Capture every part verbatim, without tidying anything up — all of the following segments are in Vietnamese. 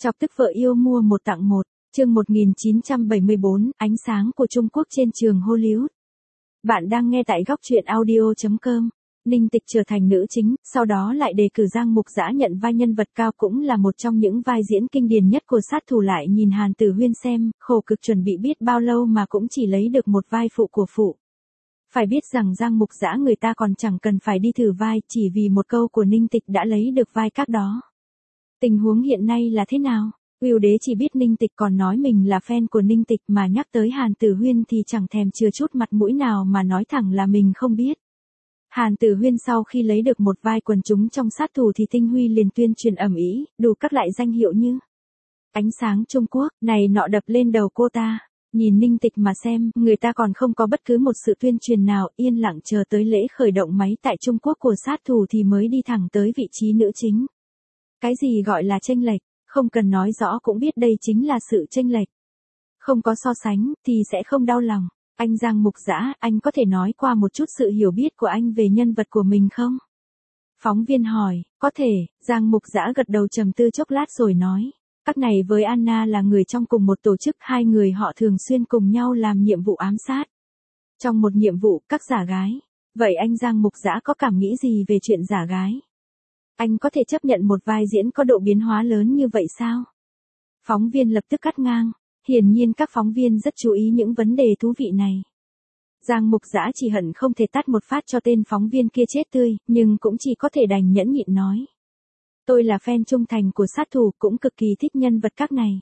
Chọc tức vợ yêu mua một tặng một, chương một nghìn chín trăm bảy mươi bốn, ánh sáng của Trung Quốc trên trường Hollywood. Bạn đang nghe tại góc truyện audio chấm com. Ninh Tịch trở thành nữ chính, sau đó lại đề cử Giang Mục Dã nhận vai nhân vật cao cũng là một trong những vai diễn kinh điển nhất của sát thủ. Lại nhìn Hàn Tử Huyên xem, khổ cực chuẩn bị biết bao lâu mà cũng chỉ lấy được một vai phụ của phụ. Phải biết rằng Giang Mục Dã người ta còn chẳng cần phải đi thử vai, chỉ vì một câu của Ninh Tịch đã lấy được vai các đó. Tình huống hiện nay là thế nào? Uyêu Đế chỉ biết Ninh Tịch còn nói mình là fan của Ninh Tịch, mà nhắc tới Hàn Tử Huyên thì chẳng thèm chừa chút mặt mũi nào mà nói thẳng là mình không biết. Hàn Tử Huyên sau khi lấy được một vai quần chúng trong sát thủ thì Tinh Huy liền tuyên truyền ầm ĩ, đủ các loại danh hiệu như ánh sáng Trung Quốc, này nọ đập lên đầu cô ta. Nhìn Ninh Tịch mà xem, người ta còn không có bất cứ một sự tuyên truyền nào, yên lặng chờ tới lễ khởi động máy tại Trung Quốc của sát thủ thì mới đi thẳng tới vị trí nữ chính. Cái gì gọi là chênh lệch, không cần nói rõ cũng biết đây chính là sự chênh lệch. Không có so sánh, thì sẽ không đau lòng. Anh Giang Mục Dã, anh có thể nói qua một chút sự hiểu biết của anh về nhân vật của mình không? Phóng viên hỏi, có thể. Giang Mục Dã gật đầu trầm tư chốc lát rồi nói. Các này với Anna là người trong cùng một tổ chức, hai người họ thường xuyên cùng nhau làm nhiệm vụ ám sát. Trong một nhiệm vụ, các giả gái. Vậy anh Giang Mục Dã có cảm nghĩ gì về chuyện giả gái? Anh có thể chấp nhận một vai diễn có độ biến hóa lớn như vậy sao? Phóng viên lập tức cắt ngang. Hiển nhiên các phóng viên rất chú ý những vấn đề thú vị này. Giang Mục Dã chỉ hận không thể tát một phát cho tên phóng viên kia chết tươi, nhưng cũng chỉ có thể đành nhẫn nhịn nói. Tôi là fan trung thành của sát thủ, cũng cực kỳ thích nhân vật các này.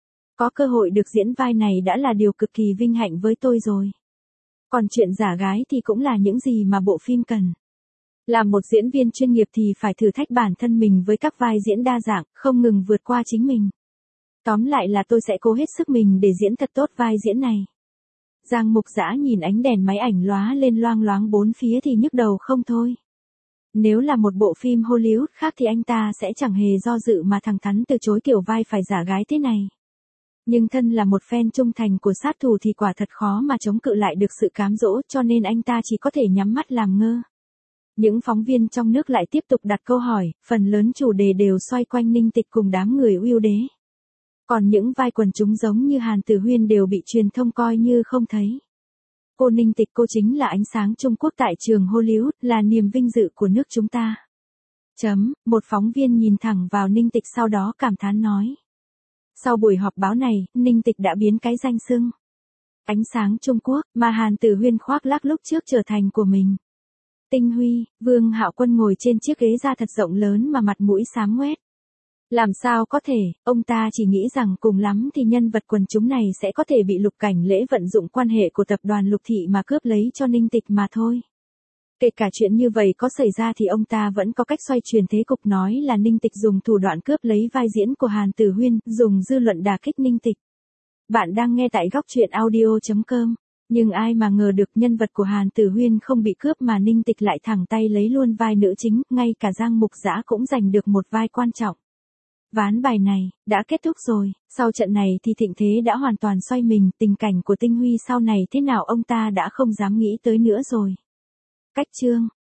Có cơ hội được diễn vai này đã là điều cực kỳ vinh hạnh với tôi rồi. Còn chuyện giả gái thì cũng là những gì mà bộ phim cần. Làm một diễn viên chuyên nghiệp thì phải thử thách bản thân mình với các vai diễn đa dạng, không ngừng vượt qua chính mình. Tóm lại là tôi sẽ cố hết sức mình để diễn thật tốt vai diễn này. Giang Mục Dã nhìn ánh đèn máy ảnh lóa lên loang loáng bốn phía thì nhức đầu không thôi. Nếu là một bộ phim Hollywood khác thì anh ta sẽ chẳng hề do dự mà thẳng thắn từ chối kiểu vai phải giả gái thế này. Nhưng thân là một fan trung thành của sát thủ thì quả thật khó mà chống cự lại được sự cám dỗ, cho nên anh ta chỉ có thể nhắm mắt làm ngơ. Những phóng viên trong nước lại tiếp tục đặt câu hỏi, phần lớn chủ đề đều xoay quanh Ninh Tịch cùng đám người Uyêu Đế. Còn những vai quần chúng giống như Hàn Tử Huyên đều bị truyền thông coi như không thấy. Cô Ninh Tịch, cô chính là ánh sáng Trung Quốc tại trường Hollywood, là niềm vinh dự của nước chúng ta. Chấm, một phóng viên nhìn thẳng vào Ninh Tịch sau đó cảm thán nói. Sau buổi họp báo này, Ninh Tịch đã biến cái danh xưng ánh sáng Trung Quốc mà Hàn Tử Huyên khoác lác lúc trước trở thành của mình. Tinh Huy, Vương Hạo Quân ngồi trên chiếc ghế da thật rộng lớn mà mặt mũi xám ngoét. Làm sao có thể, ông ta chỉ nghĩ rằng cùng lắm thì nhân vật quần chúng này sẽ có thể bị Lục Cảnh Lễ vận dụng quan hệ của tập đoàn Lục Thị mà cướp lấy cho Ninh Tịch mà thôi. Kể cả chuyện như vậy có xảy ra thì ông ta vẫn có cách xoay chuyển thế cục, nói là Ninh Tịch dùng thủ đoạn cướp lấy vai diễn của Hàn Tử Huyên, dùng dư luận đả kích Ninh Tịch. Bạn đang nghe tại góc truyện audio chấm com. Nhưng ai mà ngờ được nhân vật của Hàn Tử Huyên không bị cướp mà Ninh Tịch lại thẳng tay lấy luôn vai nữ chính, ngay cả Giang Mục Dã cũng giành được một vai quan trọng. Ván bài này, đã kết thúc rồi, sau trận này thì thịnh thế đã hoàn toàn xoay mình, tình cảnh của Tinh Huy sau này thế nào ông ta đã không dám nghĩ tới nữa rồi. Cách chương.